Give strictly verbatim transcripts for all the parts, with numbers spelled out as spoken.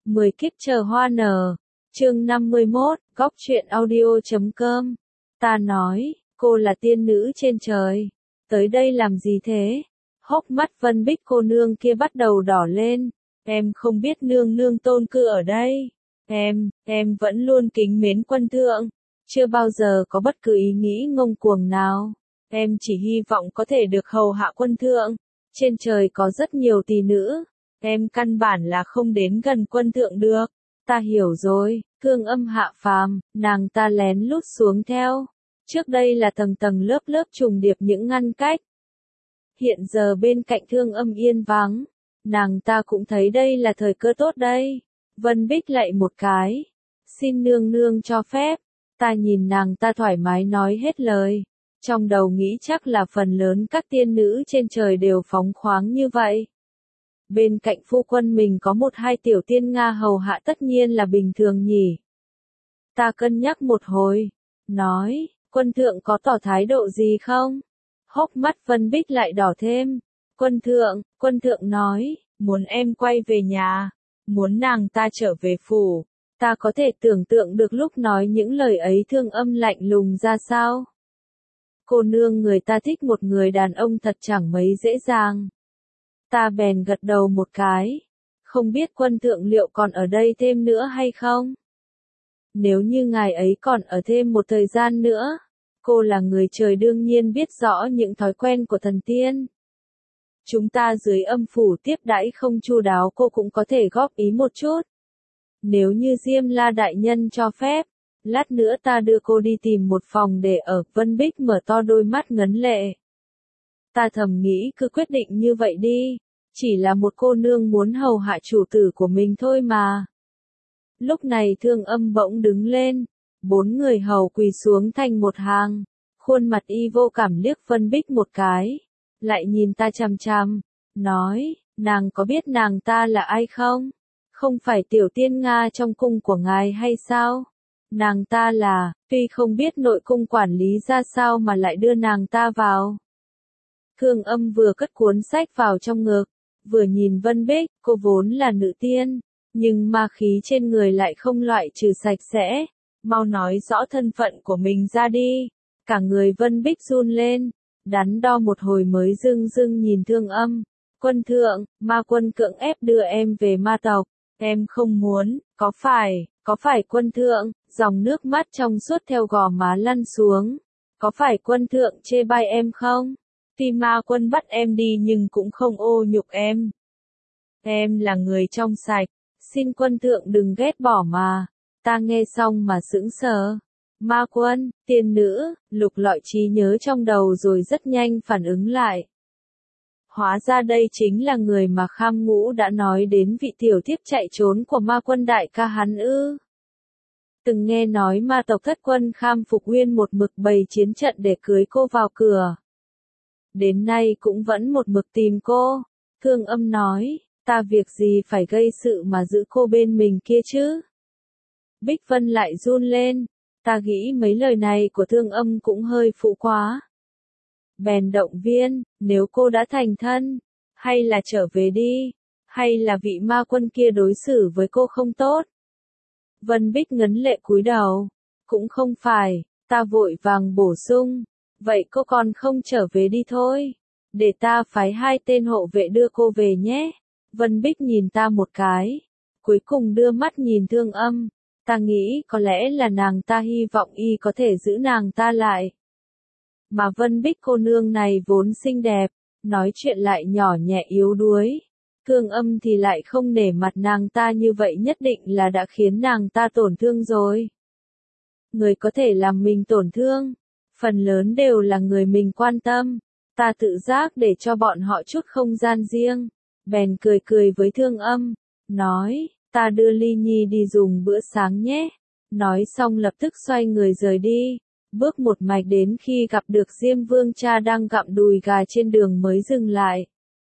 mười kiếp chờ hoa nở. Chương năm mươi mốt, góc truyện audio chấm com. Ta nói, cô là tiên nữ trên trời. Tới đây làm gì thế? Hốc mắt Vân Bích cô nương kia bắt đầu đỏ lên. Em không biết nương nương tôn cư ở đây. Em, em vẫn luôn kính mến quân thượng. Chưa bao giờ có bất cứ ý nghĩ ngông cuồng nào. Em chỉ hy vọng có thể được hầu hạ quân thượng. Trên trời có rất nhiều tỷ nữ. Em căn bản là không đến gần quân thượng được. Ta hiểu rồi, Thương Âm hạ phàm, nàng ta lén lút xuống theo. Trước đây là tầng tầng lớp lớp trùng điệp những ngăn cách. Hiện giờ bên cạnh Thương Âm yên vắng. Nàng ta cũng thấy đây là thời cơ tốt đây. Vân Bích lạy một cái. Xin nương nương cho phép. Ta nhìn nàng ta thoải mái nói hết lời. Trong đầu nghĩ chắc là phần lớn các tiên nữ trên trời đều phóng khoáng như vậy. Bên cạnh phu quân mình có một hai tiểu tiên Nga hầu hạ tất nhiên là bình thường nhỉ. Ta cân nhắc một hồi. Nói, quân thượng có tỏ thái độ gì không? Hốc mắt Vân Bích lại đỏ thêm. Quân thượng, quân thượng nói, muốn em quay về nhà. Muốn nàng ta trở về phủ. Ta có thể tưởng tượng được lúc nói những lời ấy Thương Âm lạnh lùng ra sao. Cô nương người ta thích một người đàn ông thật chẳng mấy dễ dàng. Ta bèn gật đầu một cái. Không biết quân thượng liệu còn ở đây thêm nữa hay không? Nếu như ngài ấy còn ở thêm một thời gian nữa. Cô là người trời đương nhiên biết rõ những thói quen của thần tiên. Chúng ta dưới âm phủ tiếp đãi không chu đáo cô cũng có thể góp ý một chút. Nếu như Diêm La đại nhân cho phép, lát nữa ta đưa cô đi tìm một phòng để ở. Vân Bích mở to đôi mắt ngấn lệ. Ta thầm nghĩ cứ quyết định như vậy đi. Chỉ là một cô nương muốn hầu hạ chủ tử của mình thôi mà. Lúc này Thương Âm bỗng đứng lên. Bốn người hầu quỳ xuống thành một hàng. Khuôn mặt y vô cảm liếc Vân Bích một cái. Lại nhìn ta chằm chằm. Nói, nàng có biết nàng ta là ai không? Không phải tiểu tiên Nga trong cung của ngài hay sao? Nàng ta là, tuy không biết nội cung quản lý ra sao mà lại đưa nàng ta vào. Thương Âm vừa cất cuốn sách vào trong ngực, vừa nhìn Vân Bích, cô vốn là nữ tiên, nhưng ma khí trên người lại không loại trừ sạch sẽ. Mau nói rõ thân phận của mình ra đi. Cả người Vân Bích run lên, đắn đo một hồi mới dưng dưng nhìn Thương Âm. Quân thượng, ma quân cưỡng ép đưa em về ma tộc. Em không muốn, có phải, có phải quân thượng, dòng nước mắt trong suốt theo gò má lăn xuống. Có phải quân thượng chê bai em không? Tuy ma quân bắt em đi nhưng cũng không ô nhục em. Em là người trong sạch, xin quân thượng đừng ghét bỏ mà. Ta nghe xong mà sững sờ. Ma quân, tiên nữ, lục lọi trí nhớ trong đầu rồi rất nhanh phản ứng lại. Hóa ra đây chính là người mà Kham Ngũ đã nói đến vị tiểu thiếp chạy trốn của ma quân đại ca hắn ư. Từng nghe nói ma tộc thất quân Kham Phục Uyên một mực bày chiến trận để cưới cô vào cửa. Đến nay cũng vẫn một mực tìm cô. Thương Âm nói, ta việc gì phải gây sự mà giữ cô bên mình kia chứ? Bích Vân lại run lên. Ta nghĩ mấy lời này của Thương Âm cũng hơi phụ quá. Bèn động viên, nếu cô đã thành thân, hay là trở về đi, hay là vị ma quân kia đối xử với cô không tốt. Vân Bích ngấn lệ cúi đầu, cũng không phải, ta vội vàng bổ sung, vậy cô còn không trở về đi thôi, để ta phái hai tên hộ vệ đưa cô về nhé. Vân Bích nhìn ta một cái, cuối cùng đưa mắt nhìn Thương Âm, ta nghĩ có lẽ là nàng ta hy vọng y có thể giữ nàng ta lại. Mà Vân Bích cô nương này vốn xinh đẹp, nói chuyện lại nhỏ nhẹ yếu đuối. Thương Âm thì lại không nể mặt nàng ta như vậy nhất định là đã khiến nàng ta tổn thương rồi. Người có thể làm mình tổn thương, phần lớn đều là người mình quan tâm. Ta tự giác để cho bọn họ chút không gian riêng. Bèn cười cười với Thương Âm, nói, ta đưa Ly Nhi đi dùng bữa sáng nhé. Nói xong lập tức xoay người rời đi. Bước một mạch đến khi gặp được Diêm Vương cha đang gặm đùi gà trên đường mới dừng lại.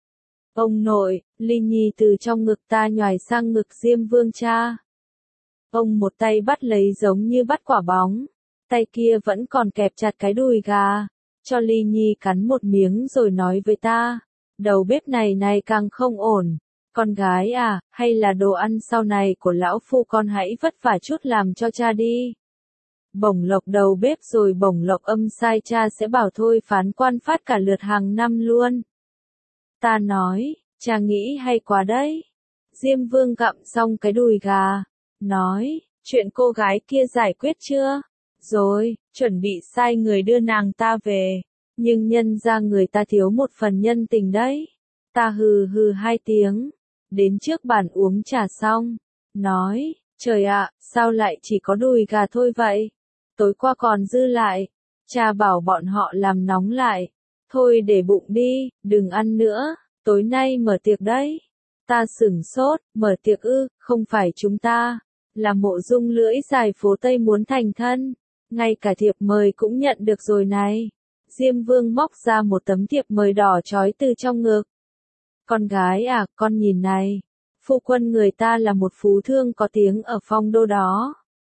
Ông nội, Ly Nhi từ trong ngực ta nhoài sang ngực Diêm Vương cha. Ông một tay bắt lấy giống như bắt quả bóng, tay kia vẫn còn kẹp chặt cái đùi gà, cho Ly Nhi cắn một miếng rồi nói với ta, đầu bếp này này càng không ổn, Con gái à, hay là đồ ăn sau này của lão phu con hãy vất vả chút làm cho cha đi. Bổng lộc đầu bếp rồi bổng lộc âm sai cha sẽ bảo thôi phán quan phát cả lượt hàng năm luôn. Ta nói, cha nghĩ hay quá đấy. Diêm Vương gặm xong cái đùi gà, nói, chuyện cô gái kia giải quyết chưa? Rồi, chuẩn bị sai người đưa nàng ta về. Nhưng nhân ra người ta thiếu một phần nhân tình đấy. Ta hừ hừ hai tiếng. Đến trước bàn uống trà xong. Nói, trời ạ, sao lại chỉ có đùi gà thôi vậy? Tối qua còn dư lại. Cha bảo bọn họ làm nóng lại. Thôi để bụng đi, đừng ăn nữa. Tối nay mở tiệc đấy. Ta sửng sốt, mở tiệc ư, không phải chúng ta. Là Mộ Dung lưỡi dài phố Tây muốn thành thân. Ngay cả thiệp mời cũng nhận được rồi này. Diêm Vương móc ra một tấm thiệp mời đỏ chói từ trong ngực. Con gái à, con nhìn này. Phu quân người ta là một phú thương có tiếng ở Phong Đô đó.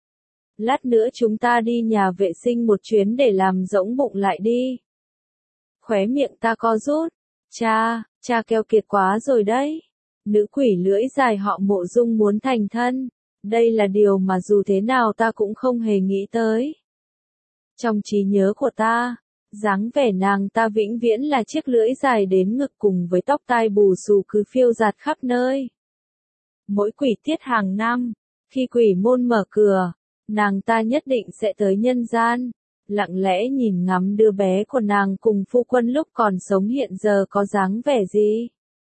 Lát nữa chúng ta đi nhà vệ sinh một chuyến để làm rỗng bụng lại đi. Khóe miệng ta co rút. Cha, cha keo kiệt quá rồi đấy. Nữ quỷ lưỡi dài họ Mộ Dung muốn thành thân. Đây là điều mà dù thế nào ta cũng không hề nghĩ tới. Trong trí nhớ của ta, dáng vẻ nàng ta vĩnh viễn là chiếc lưỡi dài đến ngực cùng với tóc tai bù xù cứ phiêu dạt khắp nơi. Mỗi quỷ tiết hàng năm, khi quỷ môn mở cửa, nàng ta nhất định sẽ tới nhân gian, lặng lẽ nhìn ngắm đứa bé của nàng cùng phu quân lúc còn sống hiện giờ có dáng vẻ gì.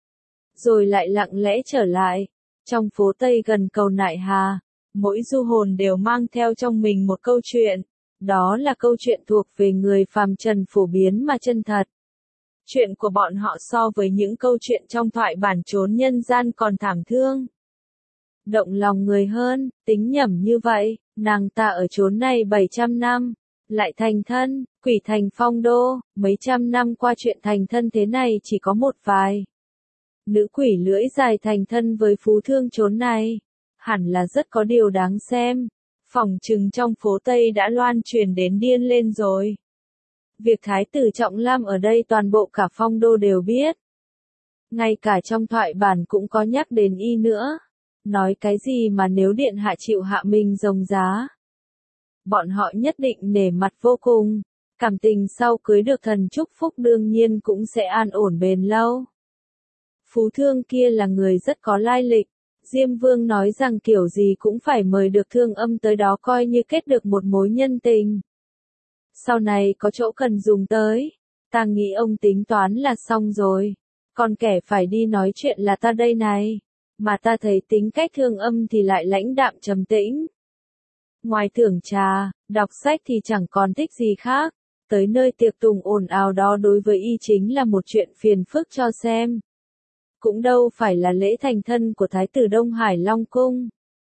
Rồi lại lặng lẽ trở lại, trong phố Tây gần cầu Nại Hà, mỗi du hồn đều mang theo trong mình một câu chuyện. Đó là câu chuyện thuộc về người phàm trần phổ biến mà chân thật. Chuyện của bọn họ so với những câu chuyện trong thoại bản chốn nhân gian còn thảm thương. Động lòng người hơn, tính nhẩm như vậy, nàng ta ở chốn này bảy trăm năm, lại thành thân, quỷ thành Phong Đô, mấy trăm năm qua chuyện thành thân thế này chỉ có một vài. Nữ quỷ lưỡi dài thành thân với phú thương chốn này, hẳn là rất có điều đáng xem. Phỏng chừng trong phố Tây đã loan truyền đến điên lên rồi. Việc Thái tử Trọng Lam ở đây toàn bộ cả Phong Đô đều biết. Ngay cả trong thoại bản cũng có nhắc đến y nữa. Nói cái gì mà nếu điện hạ chịu hạ mình rồng giá. Bọn họ nhất định nể mặt vô cùng. Cảm tình sau cưới được thần chúc phúc đương nhiên cũng sẽ an ổn bền lâu. Phú thương kia là người rất có lai lịch. Diêm Vương nói rằng kiểu gì cũng phải mời được Thương Âm tới đó coi như kết được một mối nhân tình. Sau này có chỗ cần dùng tới, ta nghĩ ông tính toán là xong rồi. Còn kẻ phải đi nói chuyện là ta đây này. Mà ta thấy tính cách Thương Âm thì lại lãnh đạm trầm tĩnh. Ngoài thưởng trà, đọc sách thì chẳng còn thích gì khác. Tới nơi tiệc tùng ồn ào đó đối với y chính là một chuyện phiền phức cho xem. Cũng đâu phải là lễ thành thân của Thái tử Đông Hải Long Cung.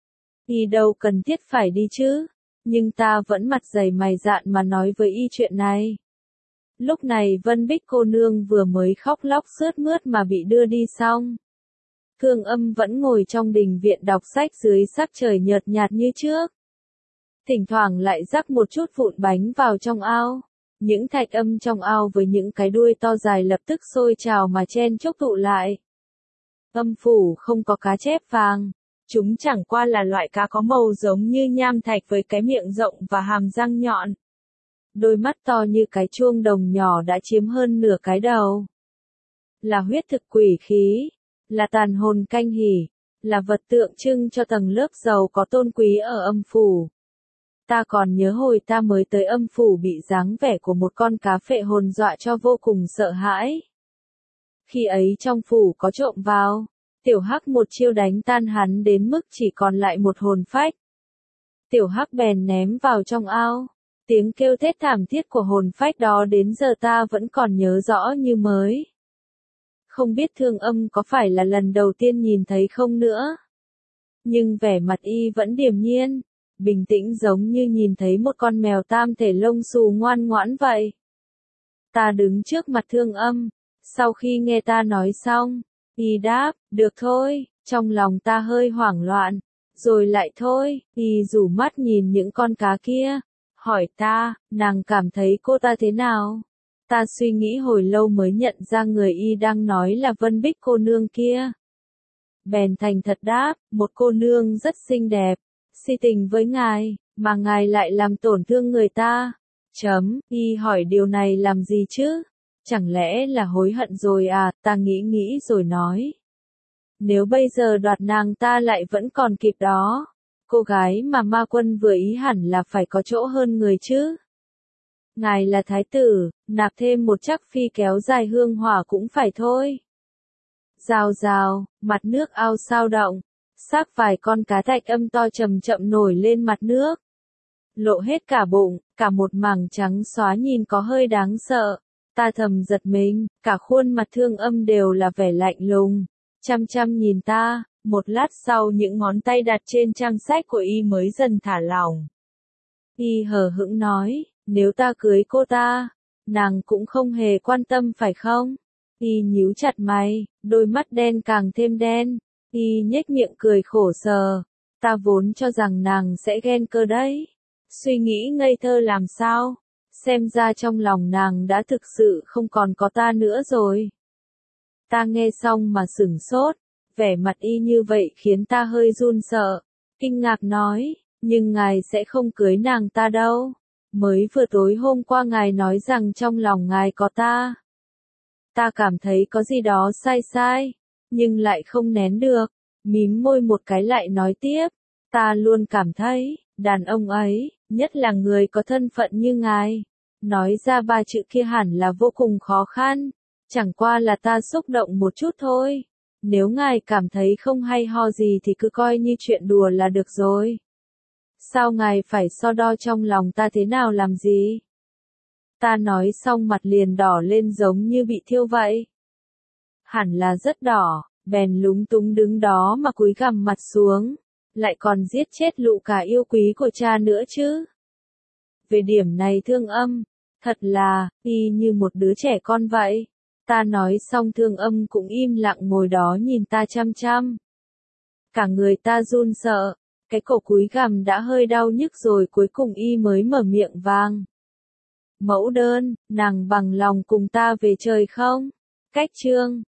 Y đâu cần thiết phải đi chứ, nhưng ta vẫn mặt dày mày dạn mà nói với y chuyện này. Lúc này Vân Bích cô nương vừa mới khóc lóc sướt mướt mà bị đưa đi xong. Thương Âm vẫn ngồi trong đình viện đọc sách dưới sắc trời nhợt nhạt như trước. Thỉnh thoảng lại rắc một chút vụn bánh vào trong ao. Những thạch âm trong ao với những cái đuôi to dài lập tức sôi trào mà chen chúc tụ lại. Âm phủ không có cá chép vàng. Chúng chẳng qua là loại cá có màu giống như nham thạch với cái miệng rộng và hàm răng nhọn. Đôi mắt to như cái chuông đồng nhỏ đã chiếm hơn nửa cái đầu. Là huyết thực quỷ khí. Là tàn hồn canh hỉ. Là vật tượng trưng cho tầng lớp giàu có tôn quý ở âm phủ. Ta còn nhớ hồi ta mới tới âm phủ bị dáng vẻ của một con cá phệ hồn dọa cho vô cùng sợ hãi. Khi ấy trong phủ có trộm vào, Tiểu Hắc một chiêu đánh tan hắn đến mức chỉ còn lại một hồn phách. Tiểu Hắc bèn ném vào trong ao, tiếng kêu thét thảm thiết của hồn phách đó đến giờ ta vẫn còn nhớ rõ như mới. Không biết Thương Âm có phải là lần đầu tiên nhìn thấy không nữa. Nhưng vẻ mặt y vẫn điềm nhiên, bình tĩnh giống như nhìn thấy một con mèo tam thể lông xù ngoan ngoãn vậy. Ta đứng trước mặt Thương Âm, sau khi nghe ta nói xong, y đáp, được thôi, trong lòng ta hơi hoảng loạn, rồi lại thôi, y rủ mắt nhìn những con cá kia, hỏi ta, nàng cảm thấy cô ta thế nào? Ta suy nghĩ hồi lâu mới nhận ra người y đang nói là Vân Bích cô nương kia. bèn thành thật đáp, một cô nương rất xinh đẹp, si tình với ngài, mà ngài lại làm tổn thương người ta. Chấm, y hỏi điều này làm gì chứ? Chẳng lẽ là hối hận rồi à? Ta nghĩ nghĩ rồi nói. Nếu bây giờ đoạt nàng ta lại vẫn còn kịp đó. Cô gái mà ma quân vừa ý hẳn là phải có chỗ hơn người chứ. Ngài là thái tử, nạp thêm một chắc phi kéo dài hương hỏa cũng phải thôi. Rào rào, mặt nước ao sao động, xác vài con cá thạch âm to chậm chậm nổi lên mặt nước. Lộ hết cả bụng, cả một mảng trắng xóa nhìn có hơi đáng sợ. Ta thầm giật mình, cả khuôn mặt Thương Âm đều là vẻ lạnh lùng, chăm chăm nhìn ta. Một lát sau những ngón tay đặt trên trang sách của y mới dần thả lỏng. Y hờ hững nói, nếu ta cưới cô ta, nàng cũng không hề quan tâm phải không? Y nhíu chặt mày, đôi mắt đen càng thêm đen. Y nhếch miệng cười khổ sở. Ta vốn cho rằng nàng sẽ ghen cơ đấy. Suy nghĩ ngây thơ làm sao? Xem ra trong lòng nàng đã thực sự không còn có ta nữa rồi. Ta nghe xong mà sửng sốt. Vẻ mặt y như vậy khiến ta hơi run sợ. Kinh ngạc nói, nhưng ngài sẽ không cưới nàng ta đâu. Mới vừa tối hôm qua ngài nói rằng trong lòng ngài có ta. Ta cảm thấy có gì đó sai sai, nhưng lại không nén được. Mím môi một cái lại nói tiếp. Ta luôn cảm thấy, đàn ông ấy, nhất là người có thân phận như ngài, nói ra ba chữ kia hẳn là vô cùng khó khăn. Chẳng qua là ta xúc động một chút thôi. Nếu ngài cảm thấy không hay ho gì thì cứ coi như chuyện đùa là được rồi. Sao ngài phải so đo trong lòng ta thế nào làm gì? Ta nói xong mặt liền đỏ lên giống như bị thiêu vậy. Hẳn là rất đỏ, bèn lúng túng đứng đó mà cúi gằm mặt xuống. Lại còn giết chết Lụ Cả yêu quý của cha nữa chứ. Về điểm này Thương Âm, thật là, y như một đứa trẻ con vậy. Ta nói xong Thương Âm cũng im lặng ngồi đó nhìn ta chăm chăm. Cả người ta run sợ, cái cổ cúi gằm đã hơi đau nhức rồi cuối cùng y mới mở miệng vang. Mẫu đơn, nàng bằng lòng cùng ta về trời không? Cách chương